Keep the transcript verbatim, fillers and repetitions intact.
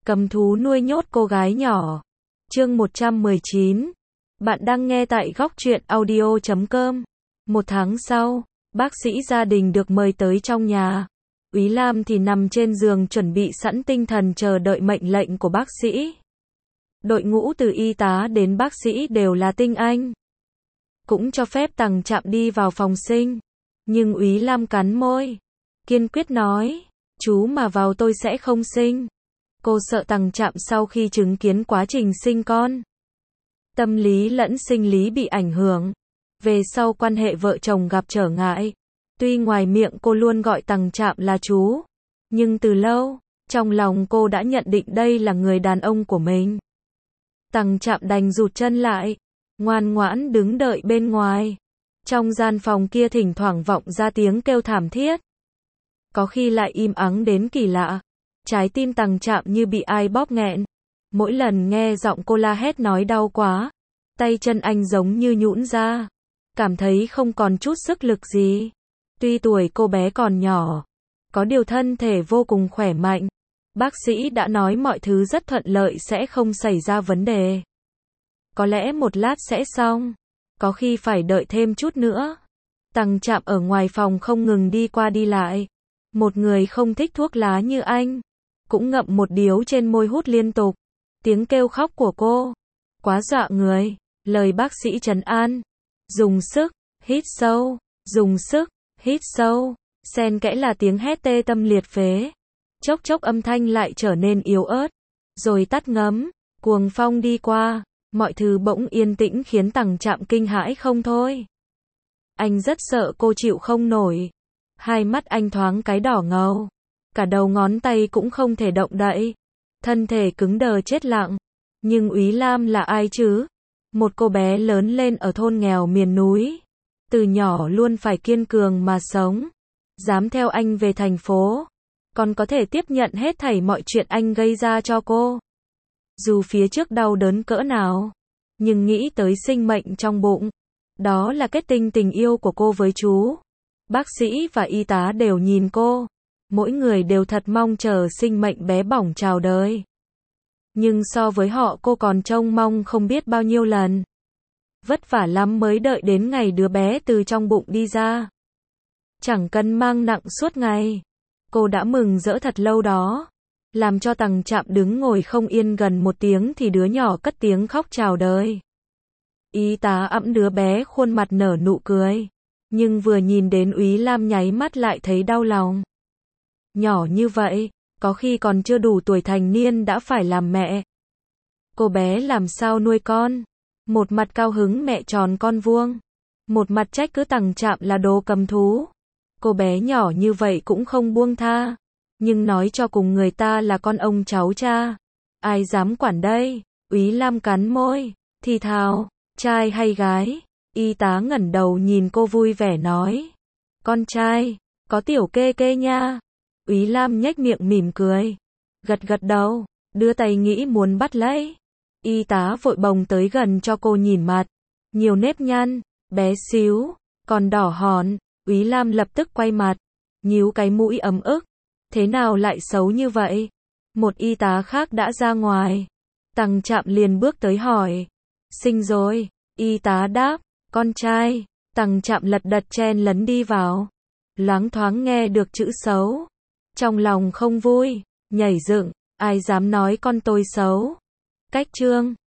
Cầm thú nuôi nhốt cô gái nhỏ. Chương một trăm mười chín. Bạn đang nghe tại góc truyện audio chấm com. Một tháng sau, bác sĩ gia đình được mời tới trong nhà. Úy Lam thì nằm trên giường chuẩn bị sẵn tinh thần chờ đợi mệnh lệnh của bác sĩ. Đội ngũ từ y tá đến bác sĩ đều là tinh anh. Cũng cho phép Tằng Trạm đi vào phòng sinh. Nhưng Úy Lam cắn môi, kiên quyết nói, chú mà vào tôi sẽ không sinh. Cô sợ Tằng Trạm sau khi chứng kiến quá trình sinh con, tâm lý lẫn sinh lý bị ảnh hưởng. Về sau quan hệ vợ chồng gặp trở ngại. Tuy ngoài miệng cô luôn gọi Tằng Trạm là chú, nhưng từ lâu, trong lòng cô đã nhận định đây là người đàn ông của mình. Tằng Trạm đành rụt chân lại, ngoan ngoãn đứng đợi bên ngoài. Trong gian phòng kia thỉnh thoảng vọng ra tiếng kêu thảm thiết. Có khi lại im ắng đến kỳ lạ. Trái tim Tằng Trạm như bị ai bóp nghẹn. Mỗi lần nghe giọng cô la hét nói đau quá, tay chân anh giống như nhũn ra, cảm thấy không còn chút sức lực gì. Tuy tuổi cô bé còn nhỏ, có điều thân thể vô cùng khỏe mạnh. Bác sĩ đã nói mọi thứ rất thuận lợi, sẽ không xảy ra vấn đề. Có lẽ một lát sẽ xong, có khi phải đợi thêm chút nữa. Tằng Trạm ở ngoài phòng không ngừng đi qua đi lại. Một người không thích thuốc lá như anh, cũng ngậm một điếu trên môi hút liên tục. Tiếng kêu khóc của cô quá dọa người. Lời bác sĩ trấn an, dùng sức hít sâu, dùng sức hít sâu, xen kẽ là tiếng hét tê tâm liệt phế. Chốc chốc âm thanh lại trở nên yếu ớt, rồi tắt ngấm. Cuồng phong đi qua, mọi thứ bỗng yên tĩnh khiến Tằng Trạm kinh hãi không thôi. Anh rất sợ cô chịu không nổi. Hai mắt anh thoáng cái đỏ ngầu, cả đầu ngón tay cũng không thể động đậy. Thân thể cứng đờ chết lặng. Nhưng Úy Lam là ai chứ? Một cô bé lớn lên ở thôn nghèo miền núi. Từ nhỏ luôn phải kiên cường mà sống. Dám theo anh về thành phố, còn có thể tiếp nhận hết thảy mọi chuyện anh gây ra cho cô. Dù phía trước đau đớn cỡ nào, nhưng nghĩ tới sinh mệnh trong bụng, đó là kết tinh tình yêu của cô với chú. Bác sĩ và y tá đều nhìn cô, mỗi người đều thật mong chờ sinh mệnh bé bỏng chào đời. Nhưng so với họ cô còn trông mong không biết bao nhiêu lần. Vất vả lắm mới đợi đến ngày đứa bé từ trong bụng đi ra. Chẳng cần mang nặng suốt ngày. Cô đã mừng rỡ thật lâu đó. Làm cho Tằng Trạm đứng ngồi không yên gần một tiếng thì đứa nhỏ cất tiếng khóc chào đời. Y tá ẵm đứa bé khuôn mặt nở nụ cười. Nhưng vừa nhìn đến Úy Lam nháy mắt lại thấy đau lòng. Nhỏ như vậy, có khi còn chưa đủ tuổi thành niên đã phải làm mẹ. Cô bé làm sao nuôi con? Một mặt cao hứng mẹ tròn con vuông, một mặt trách cứ Tằng Trạm là đồ cầm thú. Cô bé nhỏ như vậy cũng không buông tha. Nhưng nói cho cùng người ta là con ông cháu cha, ai dám quản đây? Úy Lam cắn môi, thì thào, trai hay gái? Y tá ngẩng đầu nhìn cô vui vẻ nói, con trai, có tiểu kê kê nha. Úy Lam nhếch miệng mỉm cười, gật gật đầu, đưa tay nghĩ muốn bắt lấy. Y tá vội bồng tới gần cho cô nhìn mặt, nhiều nếp nhăn, bé xíu, còn đỏ hòn. Úy Lam lập tức quay mặt, nhíu cái mũi ấm ức. Thế nào lại xấu như vậy? Một y tá khác đã ra ngoài. Tằng Trạm liền bước tới hỏi, sinh rồi? Y tá đáp, con trai. Tằng Trạm lật đật chen lấn đi vào, loáng thoáng nghe được chữ xấu. Trong lòng không vui, nhảy dựng, ai dám nói con tôi xấu? Cách chương